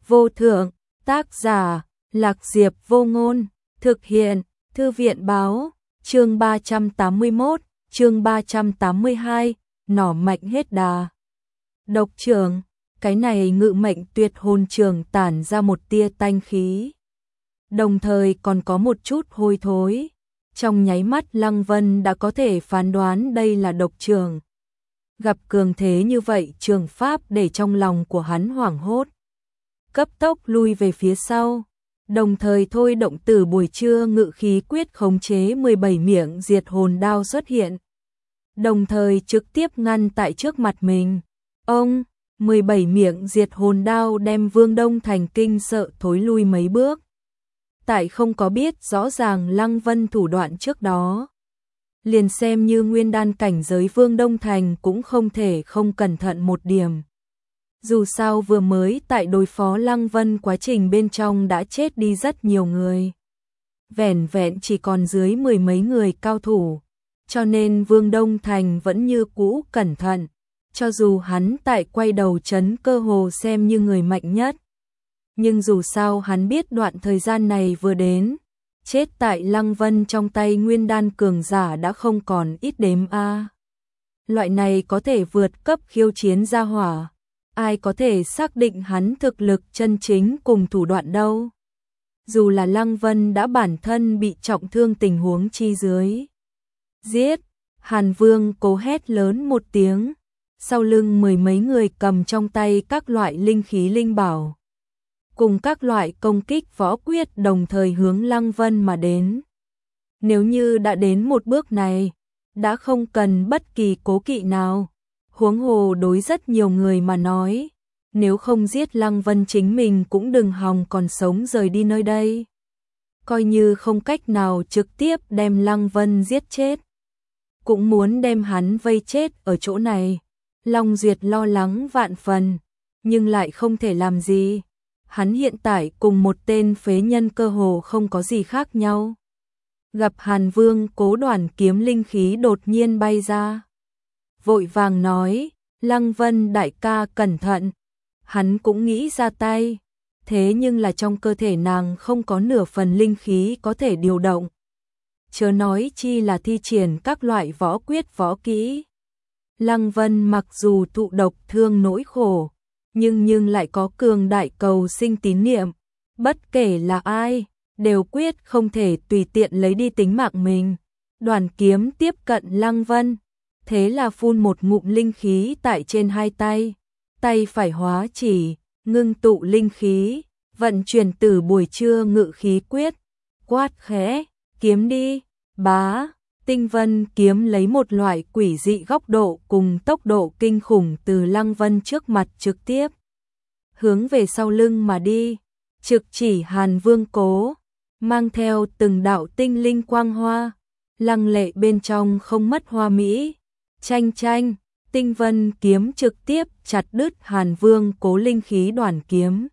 vô thượng, tác giả, Lạc Diệp Vô Ngôn, thực hiện, Thư viện báo, chương 381, chương 382, nỏ mạnh hết đà. Độc trưởng, cái này ngự mệnh tuyệt hồn trường tản ra một tia tanh khí. Đồng thời còn có một chút hôi thối. Trong nháy mắt Lăng Vân đã có thể phán đoán đây là độc trường. Gặp cường thế như vậy trường pháp để trong lòng của hắn hoảng hốt. Cấp tốc lui về phía sau. Đồng thời thôi động từ buổi trưa ngự khí quyết khống chế 17 miệng diệt hồn đao xuất hiện. Đồng thời trực tiếp ngăn tại trước mặt mình. Ông, 17 miệng diệt hồn đao đem Vương Đông Thành kinh sợ thối lui mấy bước. Tại không có biết rõ ràng Lăng Vân thủ đoạn trước đó. Liền xem như nguyên đan cảnh giới Vương Đông Thành cũng không thể không cẩn thận một điểm. Dù sao vừa mới tại đối phó Lăng Vân quá trình bên trong đã chết đi rất nhiều người. Vẻn vẹn chỉ còn dưới 10 mấy người cao thủ. Cho nên Vương Đông Thành vẫn như cũ cẩn thận. Cho dù hắn tại quay đầu trấn cơ hồ xem như người mạnh nhất. Nhưng dù sao hắn biết đoạn thời gian này vừa đến. Chết tại Lăng Vân trong tay nguyên đan cường giả đã không còn ít đếm a. Loại này có thể vượt cấp khiêu chiến gia hỏa. Ai có thể xác định hắn thực lực chân chính cùng thủ đoạn đâu. Dù là Lăng Vân đã bản thân bị trọng thương tình huống chi dưới. Giết! Hàn Vương cố hét lớn một tiếng. Sau lưng mười mấy người cầm trong tay các loại linh khí linh bảo. Cùng các loại công kích võ quyết đồng thời hướng Lăng Vân mà đến. Nếu như đã đến một bước này, đã không cần bất kỳ cố kỵ nào. Huống hồ đối rất nhiều người mà nói, nếu không giết Lăng Vân chính mình cũng đừng hòng còn sống rời đi nơi đây. Coi như không cách nào trực tiếp đem Lăng Vân giết chết, cũng muốn đem hắn vây chết ở chỗ này. Long Duyệt lo lắng vạn phần, nhưng lại không thể làm gì. Hắn hiện tại cùng một tên phế nhân cơ hồ không có gì khác nhau. Gặp Hàn Vương Cố đoàn kiếm linh khí đột nhiên bay ra. Vội vàng nói, Lăng Vân đại ca cẩn thận. Hắn cũng nghĩ ra tay, thế nhưng là trong cơ thể nàng không có nửa phần linh khí có thể điều động. Chớ nói chi là thi triển các loại võ quyết võ kỹ. Lăng Vân mặc dù thụ độc thương nỗi khổ, nhưng lại có cường đại cầu sinh tín niệm. Bất kể là ai, đều quyết không thể tùy tiện lấy đi tính mạng mình. Đoàn kiếm tiếp cận Lăng Vân. Thế là phun một ngụm linh khí tại trên hai tay. Tay phải hóa chỉ, ngưng tụ linh khí, vận chuyển từ buổi trưa ngự khí quyết. Quát khẽ, kiếm đi, bá. Tinh Vân kiếm lấy một loại quỷ dị góc độ cùng tốc độ kinh khủng từ Lăng Vân trước mặt trực tiếp. Hướng về sau lưng mà đi, trực chỉ Hàn Vương Cố, mang theo từng đạo tinh linh quang hoa, lăng lệ bên trong không mất hoa mỹ. Chanh chanh, Tinh Vân kiếm trực tiếp chặt đứt Hàn Vương Cố linh khí đoàn kiếm.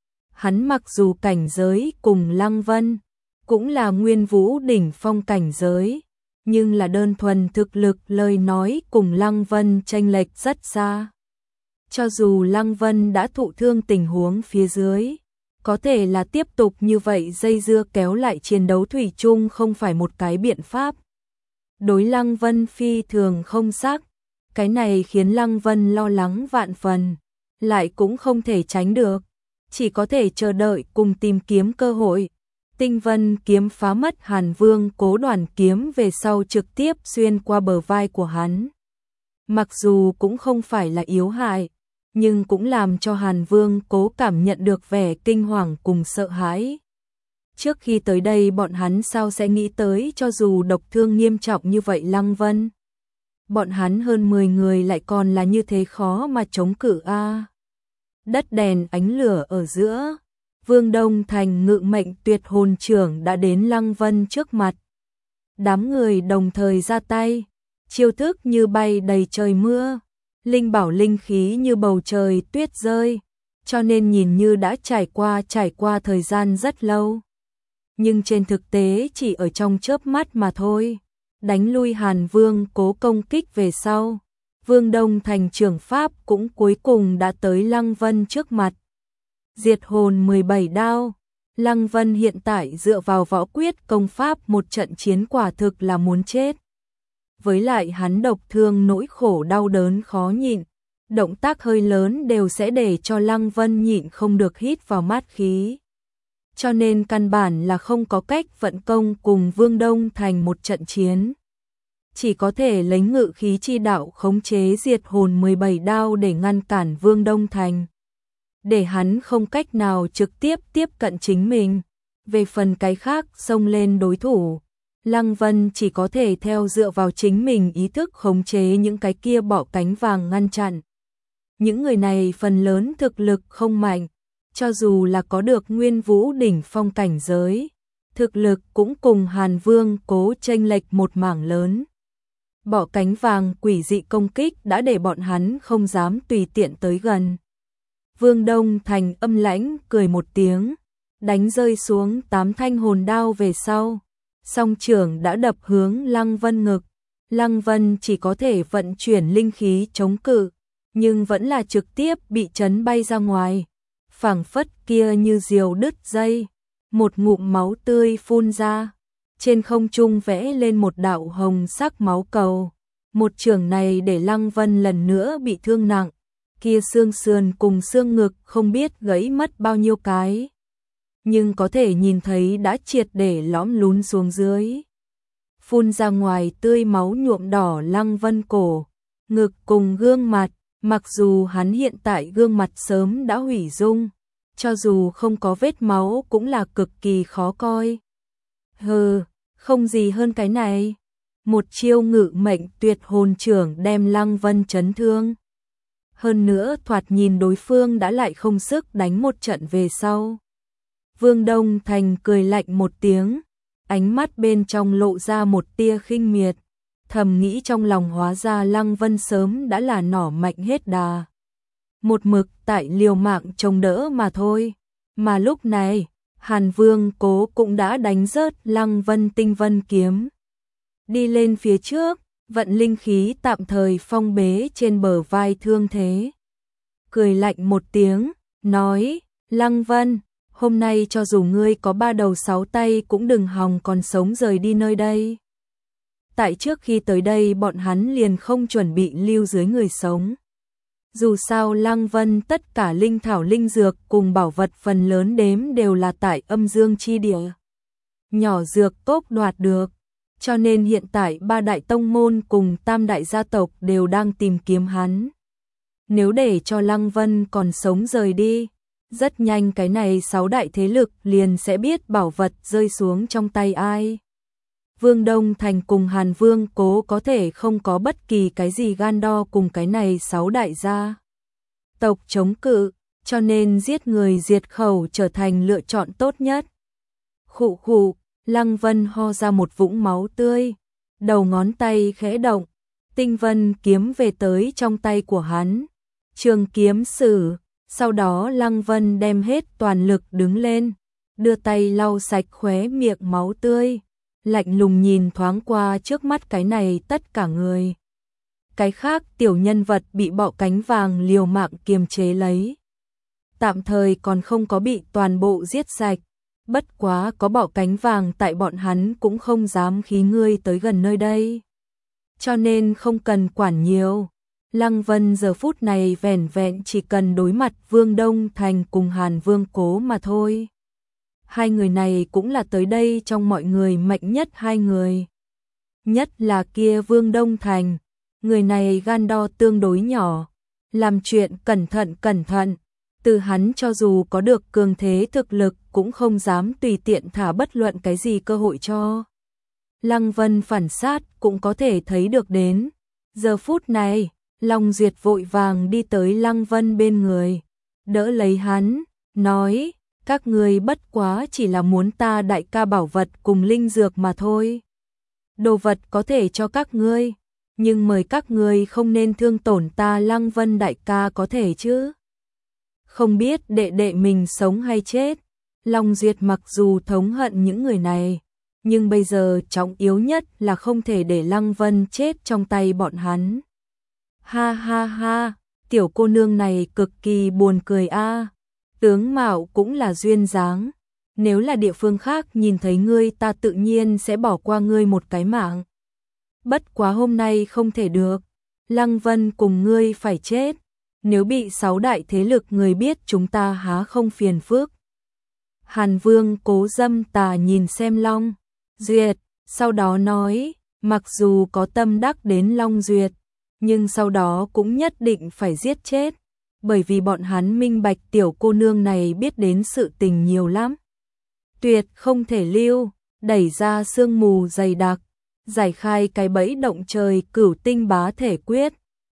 Hắn mặc dù cảnh giới cùng Lăng Vân, cũng là nguyên vũ đỉnh phong cảnh giới, nhưng là đơn thuần thực lực lời nói cùng Lăng Vân chênh lệch rất xa. Cho dù Lăng Vân đã thụ thương tình huống phía dưới, có thể là tiếp tục như vậy dây dưa kéo lại chiến đấu thủy chung không phải một cái biện pháp. Đối Lăng Vân phi thường không sắc, cái này khiến Lăng Vân lo lắng vạn phần, lại cũng không thể tránh được, chỉ có thể chờ đợi cùng tìm kiếm cơ hội. Tinh Vân kiếm phá mất Hàn Vương Cố đoàn kiếm về sau trực tiếp xuyên qua bờ vai của hắn. Mặc dù cũng không phải là yếu hại, nhưng cũng làm cho Hàn Vương Cố cảm nhận được vẻ kinh hoàng cùng sợ hãi. Trước khi tới đây bọn hắn sao sẽ nghĩ tới cho dù độc thương nghiêm trọng như vậy Lăng Vân. Bọn hắn hơn 10 người lại còn là như thế khó mà chống cự a. Đất đèn ánh lửa ở giữa, Vương Đông Thành ngự mệnh tuyệt hồn trưởng đã đến Lăng Vân trước mặt. Đám người đồng thời ra tay, chiêu thức như bay đầy trời mưa, linh bảo linh khí như bầu trời tuyết rơi, cho nên nhìn như đã trải qua thời gian rất lâu. Nhưng trên thực tế chỉ ở trong chớp mắt mà thôi. Đánh lui Hàn Vương Cố công kích về sau, Vương Đông Thành trưởng pháp cũng cuối cùng đã tới Lăng Vân trước mặt. diệt hồn 17 đao. Lăng Vân hiện tại dựa vào võ quyết công pháp một trận chiến quả thực là muốn chết. Với lại hắn độc thương nỗi khổ đau đớn khó nhịn, động tác hơi lớn đều sẽ để cho Lăng Vân nhịn không được hít vào mát khí. Cho nên căn bản là không có cách vận công cùng Vương Đông Thành một trận chiến. Chỉ có thể lấy ngự khí chi đạo khống chế diệt hồn 17 đao để ngăn cản Vương Đông Thành. Để hắn không cách nào trực tiếp tiếp cận chính mình. Về phần cái khác xông lên đối thủ, Lăng Vân chỉ có thể theo dựa vào chính mình ý thức khống chế những cái kia bọ cánh vàng ngăn chặn. Những người này phần lớn thực lực không mạnh, cho dù là có được Nguyên Vũ đỉnh phong cảnh giới, thực lực cũng cùng Hàn Vương Cố chênh lệch một mảng lớn. Bọ cánh vàng quỷ dị công kích đã để bọn hắn không dám tùy tiện tới gần. Vương Đông Thành âm lãnh cười một tiếng, đánh rơi xuống 8 thanh hồn đao về sau. Song trưởng đã đập hướng Lăng Vân ngực. Lăng Vân chỉ có thể vận chuyển linh khí chống cự, nhưng vẫn là trực tiếp bị chấn bay ra ngoài. Phảng phất kia như diều đứt dây, một ngụm máu tươi phun ra. Trên không trung vẽ lên một đạo hồng sắc máu cầu. Một trường này để Lăng Vân lần nữa bị thương nặng. Kia xương sườn cùng xương ngực không biết gãy mất bao nhiêu cái. Nhưng có thể nhìn thấy đã triệt để lõm lún xuống dưới. Phun ra ngoài tươi máu nhuộm đỏ Lăng Vân cổ, ngực cùng gương mặt. Mặc dù hắn hiện tại gương mặt sớm đã hủy dung, cho dù không có vết máu cũng là cực kỳ khó coi. Hừ, không gì hơn cái này. Một chiêu ngự mệnh tuyệt hồn trưởng đem Lăng Vân chấn thương. Hơn nữa thoạt nhìn đối phương đã lại không sức đánh một trận về sau. Vương Đông Thành cười lạnh một tiếng, ánh mắt bên trong lộ ra một tia khinh miệt, thầm nghĩ trong lòng hóa ra Lăng Vân sớm đã là nỏ mạnh hết đà. Một mực tại liều mạng chống đỡ mà thôi. Mà lúc này, Hàn Vương Cố cũng đã đánh rớt Lăng Vân tinh vân kiếm. Đi lên phía trước, vận linh khí tạm thời phong bế trên bờ vai thương thế. Cười lạnh một tiếng, nói, Lăng Vân, hôm nay cho dù ngươi có 3 đầu 6 tay cũng đừng hòng còn sống rời đi nơi đây. Tại trước khi tới đây bọn hắn liền không chuẩn bị lưu dưới người sống. Dù sao Lăng Vân tất cả linh thảo linh dược cùng bảo vật phần lớn đếm đều là tại âm dương chi địa. Nhỏ dược tốt đoạt được, cho nên hiện tại 3 đại tông môn cùng tam đại gia tộc đều đang tìm kiếm hắn. Nếu để cho Lăng Vân còn sống rời đi, rất nhanh cái này 6 đại thế lực liền sẽ biết bảo vật rơi xuống trong tay ai. Vương Đông Thành cùng Hàn Vương Cố có thể không có bất kỳ cái gì gan đo cùng cái này 6 đại gia tộc chống cự, cho nên giết người diệt khẩu trở thành lựa chọn tốt nhất. Khụ khụ, Lăng Vân ho ra một vũng máu tươi, đầu ngón tay khẽ động, tinh vân kiếm về tới trong tay của hắn. Trường kiếm sử, sau đó Lăng Vân đem hết toàn lực đứng lên, đưa tay lau sạch khóe miệng máu tươi. Lạnh lùng nhìn thoáng qua trước mắt cái này tất cả người. Cái khác tiểu nhân vật bị bọ cánh vàng liều mạng kiềm chế lấy. Tạm thời còn không có bị toàn bộ giết sạch. Bất quá có bọ cánh vàng tại bọn hắn cũng không dám khí ngươi tới gần nơi đây. Cho nên không cần quản nhiều. Lăng Vân giờ phút này vẻn vẹn chỉ cần đối mặt Vương Đông Thành cùng Hàn Vương Cố mà thôi. Hai người này cũng là tới đây trong mọi người mạnh nhất hai người. Nhất là kia Vương Đông Thành, người này gan đo tương đối nhỏ, làm chuyện cẩn thận, từ hắn cho dù có được cường thế thực lực cũng không dám tùy tiện thả bất luận cái gì cơ hội cho. Lăng Vân phản sát cũng có thể thấy được đến. Giờ phút này, Long Duyệt vội vàng đi tới Lăng Vân bên người, đỡ lấy hắn, nói, các ngươi bất quá chỉ là muốn ta đại ca bảo vật cùng linh dược mà thôi. Đồ vật có thể cho các ngươi, nhưng mời các ngươi không nên thương tổn ta Lăng Vân đại ca có thể chứ. Không biết đệ đệ mình sống hay chết, Long Duyệt mặc dù thống hận những người này, nhưng bây giờ trọng yếu nhất là không thể để Lăng Vân chết trong tay bọn hắn. Ha ha ha, tiểu cô nương này cực kỳ buồn cười a. tướng mạo cũng là duyên dáng. Nếu là địa phương khác nhìn thấy ngươi ta tự nhiên sẽ bỏ qua ngươi một cái mạng. Bất quá hôm nay không thể được. Lăng Vân cùng ngươi phải chết. Nếu bị 6 đại thế lực người biết chúng ta há không phiền phức. Hàn Vương Cố Dâm Tà nhìn xem Long Duyệt, sau đó nói, mặc dù có tâm đắc đến Long Duyệt, nhưng sau đó cũng nhất định phải giết chết, bởi vì bọn hắn minh bạch tiểu cô nương này biết đến sự tình nhiều lắm. Tuyệt không thể lưu, đẩy ra sương mù dày đặc, giải khai cái bẫy động trời Cửu Tinh Bá Thể Quyết,